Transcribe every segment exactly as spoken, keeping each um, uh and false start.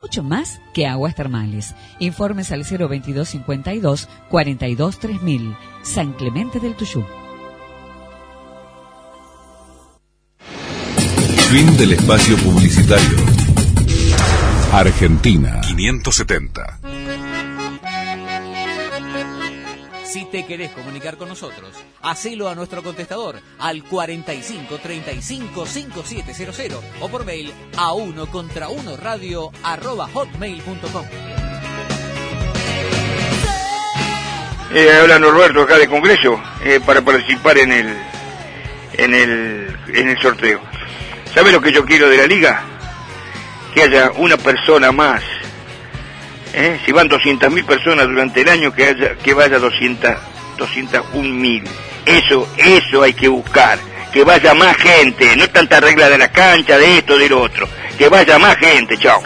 mucho más que aguas termales. Informes al cero veintidós cincuenta y dos cuarenta y dos tres mil. San Clemente del Tuyú. Fin del espacio publicitario. Argentina quinientos setenta. Si te querés comunicar con nosotros, hacelo a nuestro contestador al cuarenta y cinco treinta y cinco cincuenta y siete cero cero o por mail a uno contra uno radio arroba hotmail punto com. Eh, habla Norberto acá de Congreso eh, para participar en el en el en el sorteo. ¿Sabe lo que yo quiero de la liga? Que haya una persona más. ¿Eh? Si van doscientas mil personas durante el año, que haya que vaya doscientas un mil. Eso, eso hay que buscar. Que vaya más gente, no tanta regla de la cancha, de esto, de lo otro. Que vaya más gente, chao.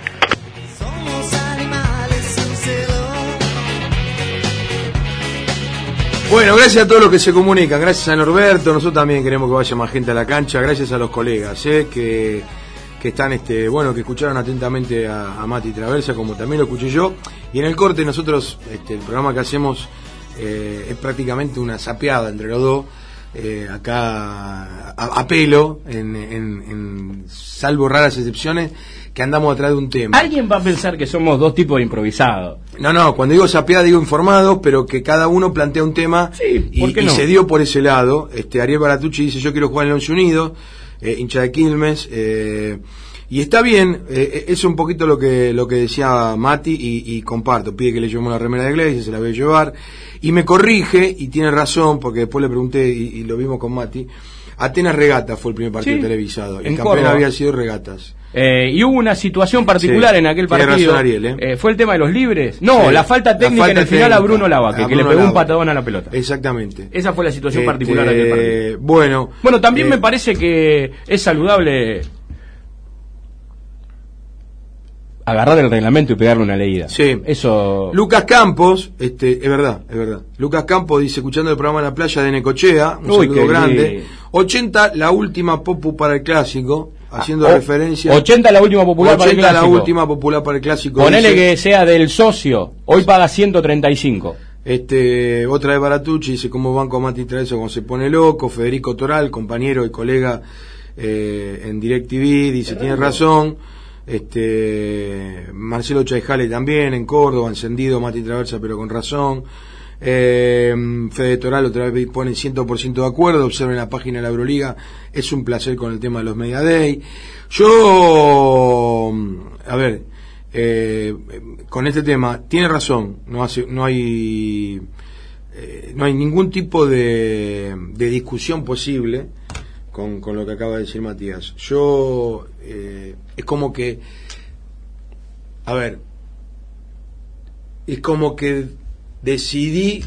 Bueno, gracias a todos los que se comunican, gracias a Norberto, nosotros también queremos que vaya más gente a la cancha, gracias a los colegas, ¿eh? que, que están, este, bueno, que escucharon atentamente a, a Mati Traversa, como también lo escuché yo, y en el corte nosotros, este, el programa que hacemos eh, es prácticamente una sapeada entre los dos, eh, acá a, a pelo, en, en, en salvo raras excepciones, que andamos atrás de un tema. Alguien va a pensar que somos dos tipos de improvisados. No, no, cuando digo sapeada digo informado, pero que cada uno plantea un tema. Sí, y, ¿por qué y no? se dio por ese lado. Este Ariel Baratucci dice: yo quiero jugar en Once Unidos, eh, hincha de Quilmes, eh, y está bien, eh, es un poquito lo que lo que decía Mati, y, y comparto. Pide que le llevemos la remera de Iglesia, se la voy a llevar, y me corrige, y tiene razón, porque después le pregunté, y, y lo vimos con Mati. Atenas Regata fue el primer partido Sí, televisado, el en campeón Córdoba. había sido Regatas. Eh, y hubo una situación particular Sí, en aquel tiene partido. razón Ariel, ¿eh? Eh, fue el tema de los libres. No, Sí, la falta técnica la falta en el final a técnica, Bruno Lavaque, a que le Bruno pegó un Lavaque. patadón a la pelota. Exactamente. Esa fue la situación Este, particular de aquel partido. Bueno, Bueno, también eh, me parece que es saludable agarrar el reglamento y pegarle una leída. Sí. Eso. Lucas Campos, este, es verdad, es verdad. Lucas Campos dice, escuchando el programa en la playa de Necochea, un Uy, saludo qué grande. lindo. ochenta, la última popu para el clásico, haciendo Ah, o- referencia. ochenta la última popular para el ochenta la clásico. última popular para el clásico. Ponele dice. que sea del socio, hoy paga ciento treinta y cinco. Este, otra de Baratucci dice, como banco a Mati Traversa cuando se pone loco. Federico Toral, compañero y colega eh, en DirecTV, dice, tiene razón. Este, Marcelo Chaijale también en Córdoba, encendido Mati Traversa, pero con razón. eh, Fede Toral otra vez pone cien por ciento de acuerdo. Observen la página de la Euroliga, es un placer con el tema de los Media Day. Yo, a ver, eh, con este tema tiene razón, no hace, no hay eh, no hay ningún tipo de, de discusión posible con, con lo que acaba de decir Matías. Yo eh, es como que, a ver, es como que decidí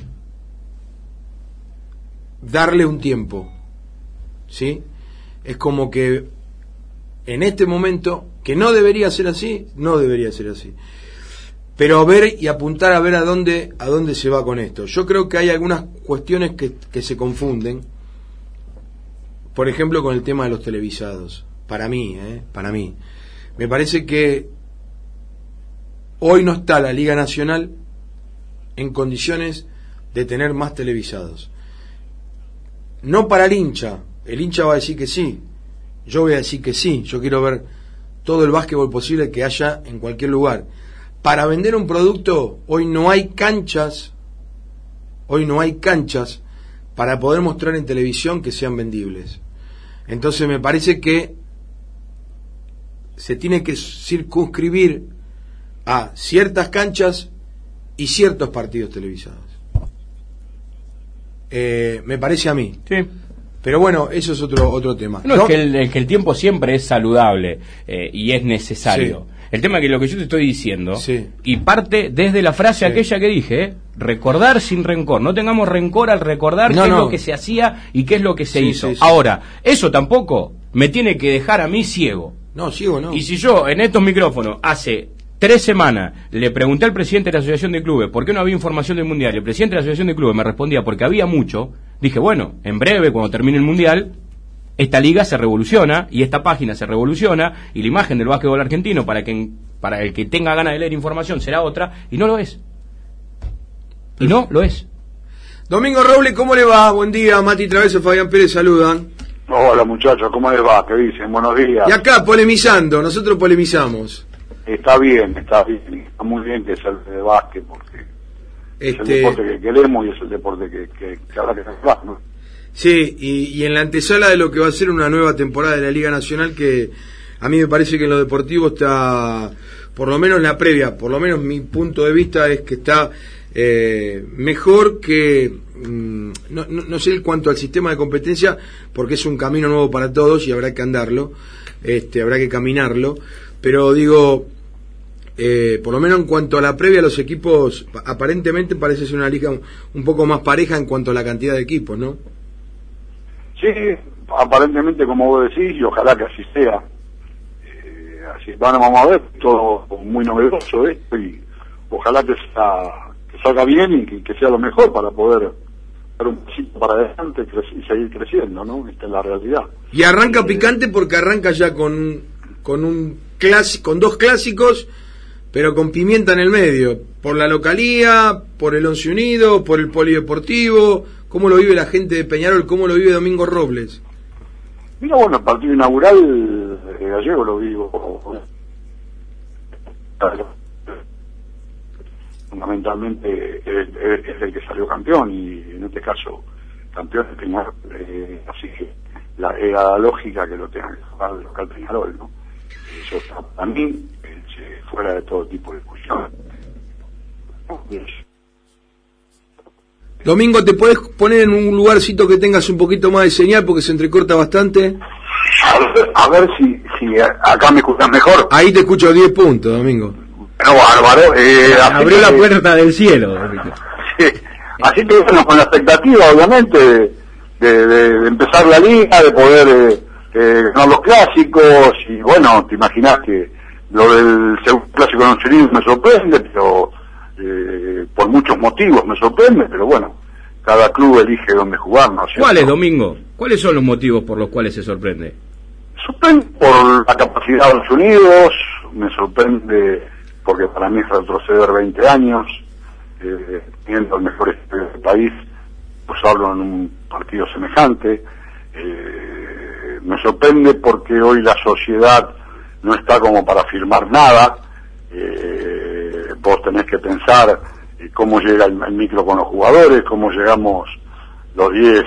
darle un tiempo, ¿sí? Es como que en este momento, que no debería ser así, no debería ser así, pero a ver y apuntar a ver a dónde a dónde se va con esto. Yo creo que hay algunas cuestiones que, que se confunden, por ejemplo con el tema de los televisados. Para mí, ¿eh? para mí me parece que hoy no está la Liga Nacional en condiciones de tener más televisados. No para el hincha, el hincha va a decir que sí, yo voy a decir que sí, yo quiero ver todo el básquetbol posible que haya en cualquier lugar. Para vender un producto, hoy no hay canchas, hoy no hay canchas para poder mostrar en televisión que sean vendibles. Entonces me parece que se tiene que circunscribir a ciertas canchas y ciertos partidos televisados. Eh, me parece a mí. Sí. Pero bueno, eso es otro otro tema. No, ¿No? es que el, es que el tiempo siempre es saludable eh, y es necesario. Sí. El tema es que lo que yo te estoy diciendo, Sí. y parte desde la frase Sí. aquella que dije, ¿eh? Recordar sin rencor. No tengamos rencor al recordar No, qué no. es lo que se hacía y qué es lo que se Sí, hizo. sí, sí. Ahora, eso tampoco me tiene que dejar a mí ciego. No, sigo, no. Y si yo en estos micrófonos hace tres semanas le pregunté al presidente de la Asociación de Clubes por qué no había información del Mundial, y el presidente de la Asociación de Clubes me respondía porque había mucho, dije, bueno, en breve, cuando termine el Mundial, esta liga se revoluciona y esta página se revoluciona y la imagen del básquetbol argentino, para que en para el que tenga ganas de leer información será otra, y no lo es. Y no lo es. Domingo Robles, ¿cómo le va? Buen día, Mati Traveso, Fabián Pérez, saludan. Hola muchachos, ¿cómo les va? ¿Qué dicen? Buenos días. Y acá polemizando, nosotros polemizamos. Está bien, está bien, está muy bien que sea el de básquet, porque este... es el deporte que queremos y es el deporte que, que, que habrá que jugar, ¿no? Sí, y, y en la antesala de lo que va a ser una nueva temporada de la Liga Nacional, que a mí me parece que en lo deportivo está, por lo menos en la previa, por lo menos mi punto de vista es que está eh, mejor que, mmm, no, no, no sé en cuanto al sistema de competencia, porque es un camino nuevo para todos y habrá que andarlo, este, habrá que caminarlo, pero digo, eh, por lo menos en cuanto a la previa, los equipos aparentemente parece ser una liga un, un poco más pareja en cuanto a la cantidad de equipos, ¿no? Sí, aparentemente como vos decís, y ojalá que así sea. Eh, así bueno, vamos a ver, todo muy novedoso esto, y ojalá que, sea, que salga bien y que, que sea lo mejor para poder dar un pasito para adelante y seguir creciendo, ¿no? Esta es la realidad. Y arranca eh, picante porque arranca ya con, con, un clásico, con dos clásicos, pero con pimienta en el medio, por la localía, por el Once Unido, por el polideportivo. ¿Cómo lo vive la gente de Peñarol? ¿Cómo lo vive Domingo Robles? Mira, bueno, el partido inaugural de Gallego lo vivo fundamentalmente es, es, es el que salió campeón, y en este caso campeón de Peñarol, eh, así que la, era la lógica que lo tenga que jugar el local Peñarol, ¿no? Eso está para mí eh, fuera de todo tipo de discusión. Domingo, ¿te podés poner en un lugarcito que tengas un poquito más de señal porque se entrecorta bastante? A ver, a ver si, si acá me escuchas mejor. Ahí te escucho diez puntos, Domingo. No, bárbaro. Eh, Abrió la puerta del cielo. Sí, así que bueno, con la expectativa, obviamente, de, de, de empezar la liga, de poder eh, eh, ganar los clásicos, y bueno, te imaginas que lo del segundo clásico de Once Unidos me sorprende, pero... Eh, por muchos motivos me sorprende, pero bueno, cada club elige dónde jugar, ¿no? ¿Cuáles, Domingo? ¿Cuáles son los motivos por los cuales se sorprende? Sorprende por la capacidad de los Unidos, me sorprende porque para mí es retroceder veinte años, eh, teniendo el mejor equipo del país, pues hablo en un partido semejante, eh, me sorprende porque hoy la sociedad no está como para firmar nada. eh, Vos tenés que pensar eh, cómo llega el, el micro con los jugadores, cómo llegamos los diez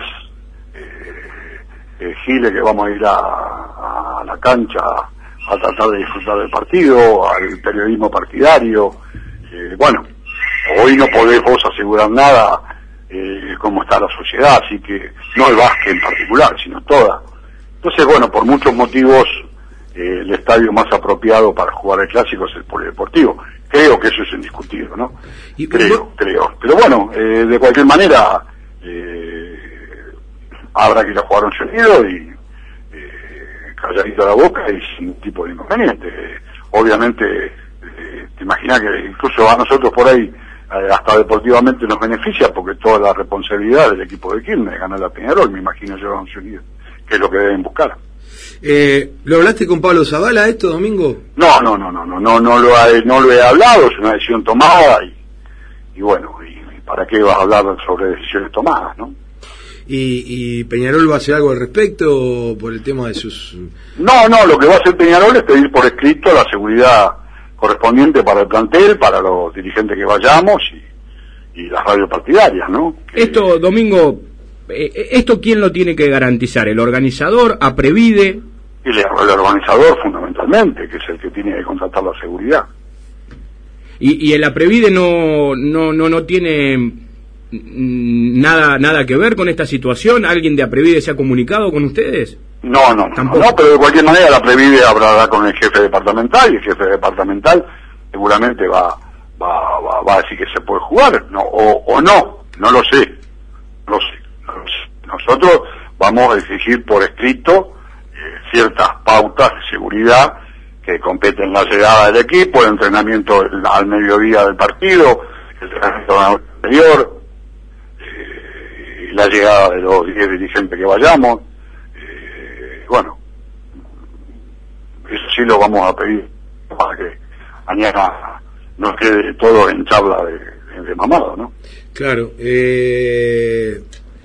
eh, eh, giles que vamos a ir a, a la cancha a tratar de disfrutar del partido, al periodismo partidario. Eh, bueno, hoy no podés vos asegurar nada eh, cómo está la sociedad, así que no el básquet en particular, sino toda. Entonces, bueno, por muchos motivos eh, el estadio más apropiado para jugar el clásico es el polideportivo. Creo que eso es indiscutible, ¿no? Y, creo, y... creo. Pero bueno, eh, de cualquier manera, eh, habrá que ir a jugar Once Unidos y eh, calladito a la boca y sin tipo de inconveniente. Eh, obviamente, eh, te imaginas que incluso a nosotros por ahí, eh, hasta deportivamente nos beneficia, porque toda la responsabilidad del equipo de Quilmes de ganar la Peñarol, me imagino yo a Once Unidos, que es lo que deben buscar. Eh, ¿Lo hablaste con Pablo Zavala esto, Domingo? No, no, no, no, no, no, no lo he, no lo he hablado, es una decisión tomada y, y bueno, y, y para qué vas a hablar sobre decisiones tomadas, ¿no? ¿Y, y Peñarol va a hacer algo al respecto por el tema de sus...? No, no, lo que va a hacer Peñarol es pedir por escrito la seguridad correspondiente para el plantel, para los dirigentes que vayamos y, y las radios partidarias, ¿no? Que, esto, Domingo... ¿Esto quién lo tiene que garantizar? ¿El organizador? ¿Aprevide? El, el organizador fundamentalmente, que es el que tiene que contratar la seguridad. ¿Y, y el Aprevide no, no, no, no tiene nada, nada que ver con esta situación? ¿Alguien de Aprevide se ha comunicado con ustedes? No, no, no, no, pero de cualquier manera la Aprevide hablará con el jefe departamental y el jefe departamental seguramente va, va, va, va a decir que se puede jugar, no, o, o no, no lo sé, no lo sé. Nosotros vamos a exigir por escrito eh, ciertas pautas de seguridad que competen la llegada del equipo, el entrenamiento el, al mediodía del partido, el entrenamiento anterior, eh, y la llegada de los diez dirigentes que vayamos. Eh, bueno, eso sí lo vamos a pedir para que mañana no quede todo en charla de, de mamado, ¿no? Claro. Eh...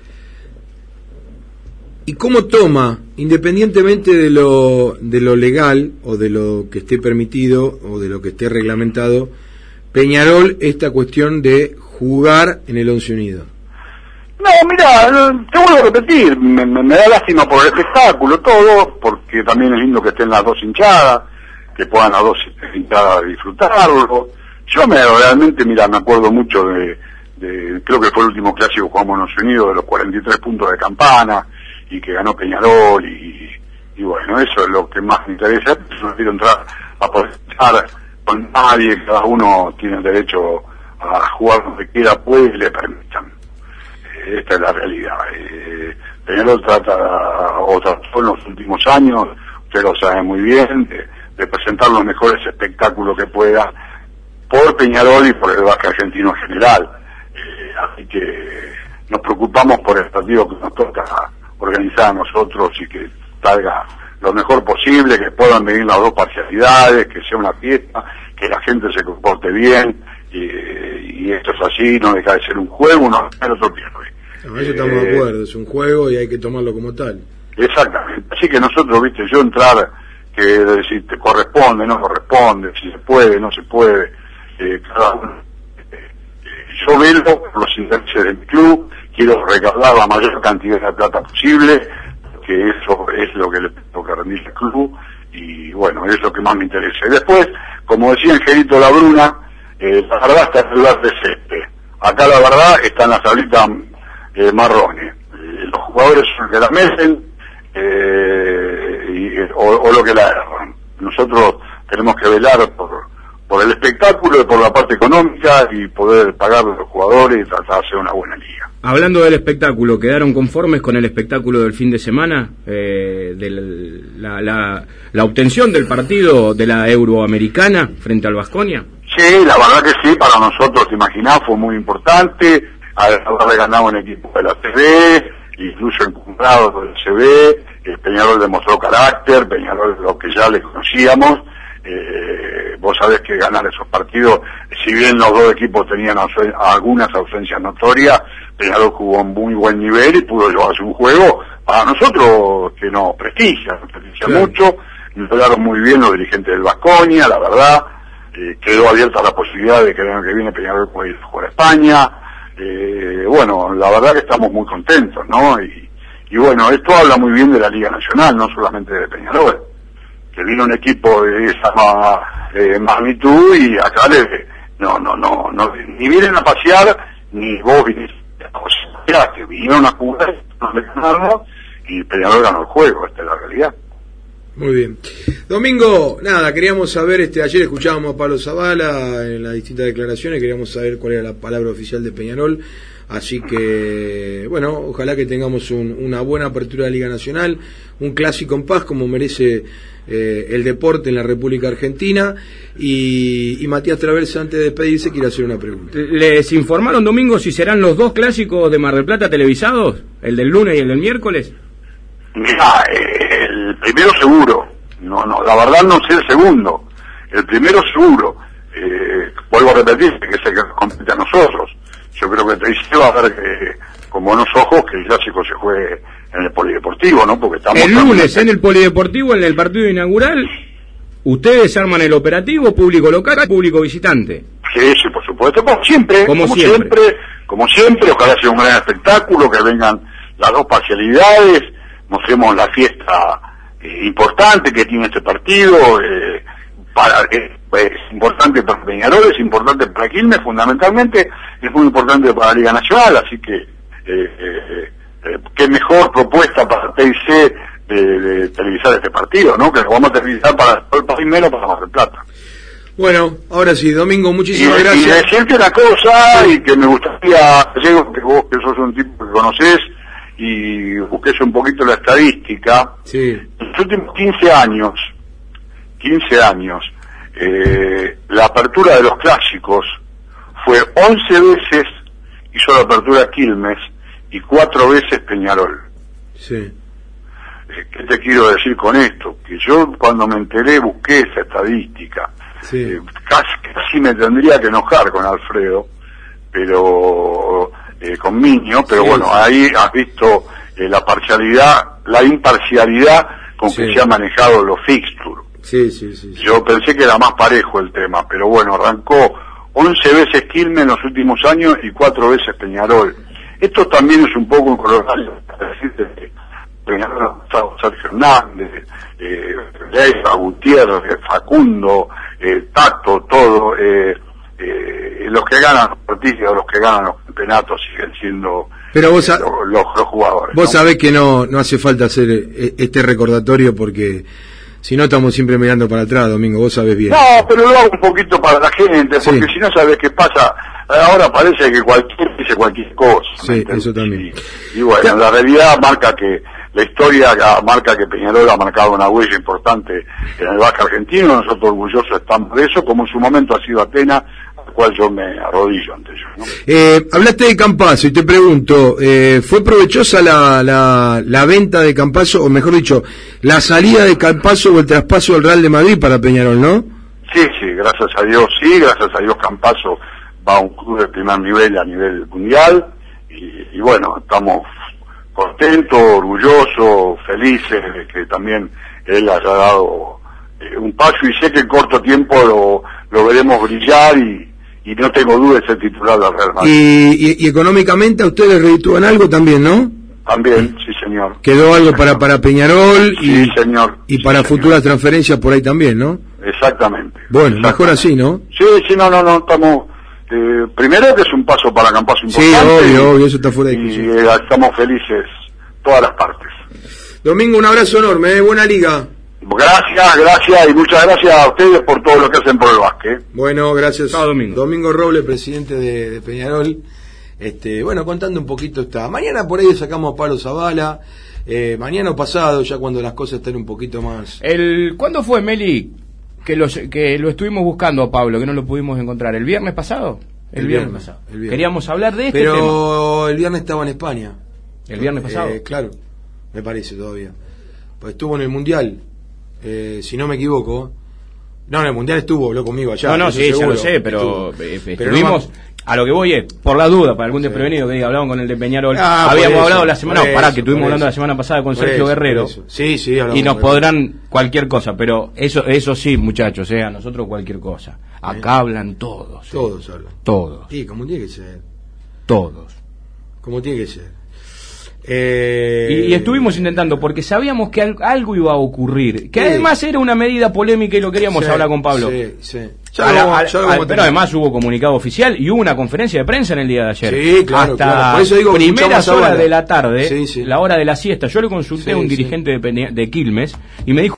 ¿Y cómo toma, independientemente de lo, de lo legal o de lo que esté permitido o de lo que esté reglamentado, Peñarol esta cuestión de jugar en el Once Unido? No, mira, te vuelvo a repetir, me, me, me da lástima por el espectáculo, todo, porque también es lindo que estén las dos hinchadas, que puedan las dos hinchadas disfrutarlo. Yo me realmente, mira, me acuerdo mucho de, de creo que fue el último clásico que jugamos en Once Unido, de los cuarenta y tres puntos de Campana, y que ganó Peñarol, y, y bueno, eso es lo que más me interesa. No quiero entrar a protestar con nadie, cada uno tiene el derecho a jugar donde quiera, puede y le permitan. Eh, esta es la realidad. Eh, Peñarol trata, o trató en los últimos años, usted lo sabe muy bien, de, de presentar los mejores espectáculos que pueda por Peñarol y por el básquet argentino en general. Eh, así que nos preocupamos por el partido que nos toca organizar a nosotros y que salga lo mejor posible, que puedan venir las dos parcialidades, que sea una fiesta, que la gente se comporte bien, y, y esto es así, no deja de ser un juego, no el otro pierde. No, eso estamos eh, de acuerdo, es un juego y hay que tomarlo como tal. Exactamente, así que nosotros, viste, yo entrar, que decir, te corresponde, no corresponde, si se puede, no se puede, eh, cada uno, eh, yo velo por los intereses del club, quiero recaudar la mayor cantidad de plata posible, que eso es lo que le tengo que rendir al club, y bueno, es lo que más me interesa. Y después, como decía Angelito Labruna, eh, la verdad está en el lugar de césped. Acá la verdad está en las tablitas eh, marrones. Eh, los jugadores son los que la mecen, eh, y, o, o lo que la erran. Nosotros tenemos que velar por por el espectáculo y por la parte económica y poder pagar a los jugadores y tratar de hacer una buena liga. Hablando del espectáculo, ¿quedaron conformes con el espectáculo del fin de semana? Eh, de la, la, la obtención del partido de la Euroamericana frente al Baskonia. Sí, la verdad que sí, para nosotros, te imaginás, fue muy importante haber ganado un equipo de la C B, incluso encumbrado del C B. eh, Peñarol demostró carácter, Peñarol lo que ya le conocíamos. Eh, vos sabés que ganar esos partidos, si bien los dos equipos tenían ausen- algunas ausencias notorias, Peñarol jugó un muy buen nivel y pudo llevarse un juego para nosotros que nos prestigia, nos prestigia sí. mucho. Nos hablaron muy bien los dirigentes del Baskonia, la verdad, eh, quedó abierta la posibilidad de que el año que viene Peñarol pueda ir a jugar a España. Eh, bueno, la verdad que estamos muy contentos, ¿no? Y, y bueno, esto habla muy bien de la Liga Nacional, no solamente de Peñarol, que vino un equipo de esa eh, magnitud y acá le, no, no, no, no, ni vienen a pasear, ni vos viniste a pasear, que vinieron a jugar, nos ganaron y Peñarol ganó el juego, esta es la realidad. Muy bien. Domingo, nada, queríamos saber, este, ayer escuchábamos a Pablo Zavala en las distintas declaraciones, queríamos saber cuál era la palabra oficial de Peñarol, así que, bueno, ojalá que tengamos un, una buena apertura de Liga Nacional, un clásico en paz como merece eh, el deporte en la República Argentina, y, y Matías Traversa, antes de despedirse, quiere hacer una pregunta. ¿Les informaron, Domingo, si serán los dos clásicos de Mar del Plata televisados, el del lunes y el del miércoles? Mira, eh, el primero seguro, no, no, la verdad no sé el segundo, el primero seguro, eh, vuelvo a repetir, que es el que nos compete a nosotros. Yo creo que te dice va a ver que, con buenos ojos, que el clásico se juegue en el polideportivo, ¿no? Porque estamos el lunes en el polideportivo, en el partido inaugural, ustedes arman el operativo, público local, público visitante. Sí, sí, por supuesto, como siempre, como, como siempre. siempre, como siempre, ojalá sea un gran espectáculo, que vengan las dos parcialidades, mostremos la fiesta eh, importante que tiene este partido, eh, para que es importante para Peñarol, es importante para Quilmes, fundamentalmente es muy importante para la Liga Nacional, así que eh, eh, eh, qué mejor propuesta para T I C de, de televisar este partido, ¿no? Que lo vamos a televisar para todo el país, menos para Mar del Plata. Bueno, ahora sí, Domingo, muchísimas y, gracias. Y decirte una cosa, y que me gustaría, Diego, que vos que sos un tipo que conocés, y busques un poquito la estadística, sí. En los últimos quince años, quince años, eh, la apertura de los clásicos fue once veces hizo la apertura Quilmes y cuatro veces Peñarol. Sí. Eh, ¿Qué te quiero decir con esto? Que yo cuando me enteré busqué esa estadística Sí. Eh, casi, casi me tendría que enojar con Alfredo, pero eh, con Miño, pero Sí, bueno, sí. ahí has visto eh, la parcialidad, la imparcialidad con Sí. que se ha manejado los fixtures. Sí, sí, sí. sí. Yo pensé que era más parejo el tema, pero bueno, arrancó once veces Quilmes en los últimos años y cuatro veces Peñarol. Esto también es un poco un corolario para decirte que Peñarol ha estado Sergio Hernández, eh, Leiva, Gutiérrez, Facundo, eh, Tato, todo, eh, eh, los que ganan los partidos, los que ganan los campeonatos siguen siendo Pero vos, eh, sa- los, los, los jugadores. vos ¿no? sabés que no, no hace falta hacer eh, este recordatorio porque si no estamos siempre mirando para atrás, Domingo, vos sabés bien. No, pero lo hago un poquito para la gente, porque Sí. si no sabes qué pasa, ahora parece que cualquier dice cualquier cosa. Sí, ¿me entendés? eso también. Y, y bueno, la realidad marca que, la historia marca que Peñarol ha marcado una huella importante en el básquet argentino, nosotros orgullosos estamos de eso, como en su momento ha sido Atenas, al cual yo me arrodillo ante ellos, ¿no? Eh, hablaste de Campazzo y te pregunto, eh, ¿fue provechosa la, la, la venta de Campazzo, o mejor dicho, la salida de Campazzo o el traspaso al Real de Madrid para Peñarol, no? Sí, sí, gracias a Dios, sí, gracias a Dios Campazzo va a un club de primer nivel a nivel mundial, y, y bueno, estamos contentos, orgullosos, felices de que también él haya dado eh, un paso, y sé que en corto tiempo lo, lo veremos brillar, y, y no tengo duda de ser titular del Real Madrid. Y, y, y económicamente a ustedes reditúan algo también, ¿no? También, sí señor. Quedó algo para para Peñarol y, Sí, señor. y Sí, para señor. futuras transferencias por ahí también, ¿no? Exactamente. Bueno, Exactamente. mejor así, ¿no? Sí, sí, no, no, no, estamos... Eh, primero que es un paso para Campazzo Sí, importante. obvio, y- obvio, eso está fuera de y discusión. eh, estamos felices todas las partes. Domingo, un abrazo enorme, ¿eh? Buena liga. Gracias, gracias y muchas gracias a ustedes por todo lo que hacen por el básquet. Bueno, gracias. Chao, Domingo. Domingo Robles, presidente de, de Peñarol. Este, bueno, contando un poquito esta. Mañana por ahí sacamos a Pablo Zavala. Eh, mañana o pasado, ya cuando las cosas estén un poquito más. El, ¿Cuándo fue, Meli, que, los, que lo estuvimos buscando a Pablo, que no lo pudimos encontrar? ¿El viernes pasado? El, El viernes, viernes, pasado. el viernes. Queríamos hablar de este tema. Pero el viernes estaba en España. ¿El viernes pasado? Eh, claro, me parece todavía. Pues estuvo en el Mundial, eh, si no me equivoco. No, en el Mundial estuvo, habló conmigo allá. no, no, eso sí, ya seguro. lo sé, pero, Estuvo. eh, Pero no estuvimos... me- A lo que voy es, por la duda, para algún Sí. desprevenido que diga, hablaban con el de Peñarol. Ah, por Habíamos eso, hablado la semana, por no, pará, eso, que estuvimos por hablando eso. la semana pasada con Por Sergio eso, Guerrero. por eso. Sí, sí, hablamos Y nos con podrán cualquier cosa, pero eso eso sí, muchachos, eh, a nosotros cualquier cosa. Acá hablan todos. eh. Todos hablan. Todos. Sí, como tiene que ser. Todos. Como tiene que ser. Eh, Y, y estuvimos intentando, porque sabíamos que al- algo iba a ocurrir, que Sí. además era una medida polémica y lo queríamos sí, hablar con Pablo. Sí, sí. A Ya la- lo- a- ya lo a- vamos a pero tener. además hubo comunicado oficial y hubo una conferencia de prensa en el día de ayer. Sí, claro, Hasta claro. Por eso digo que primeras escuchamos horas ahora. de la tarde, Sí, sí. la hora de la siesta. Yo le consulté Sí, a un sí. dirigente de, Peña- de Quilmes y me dijo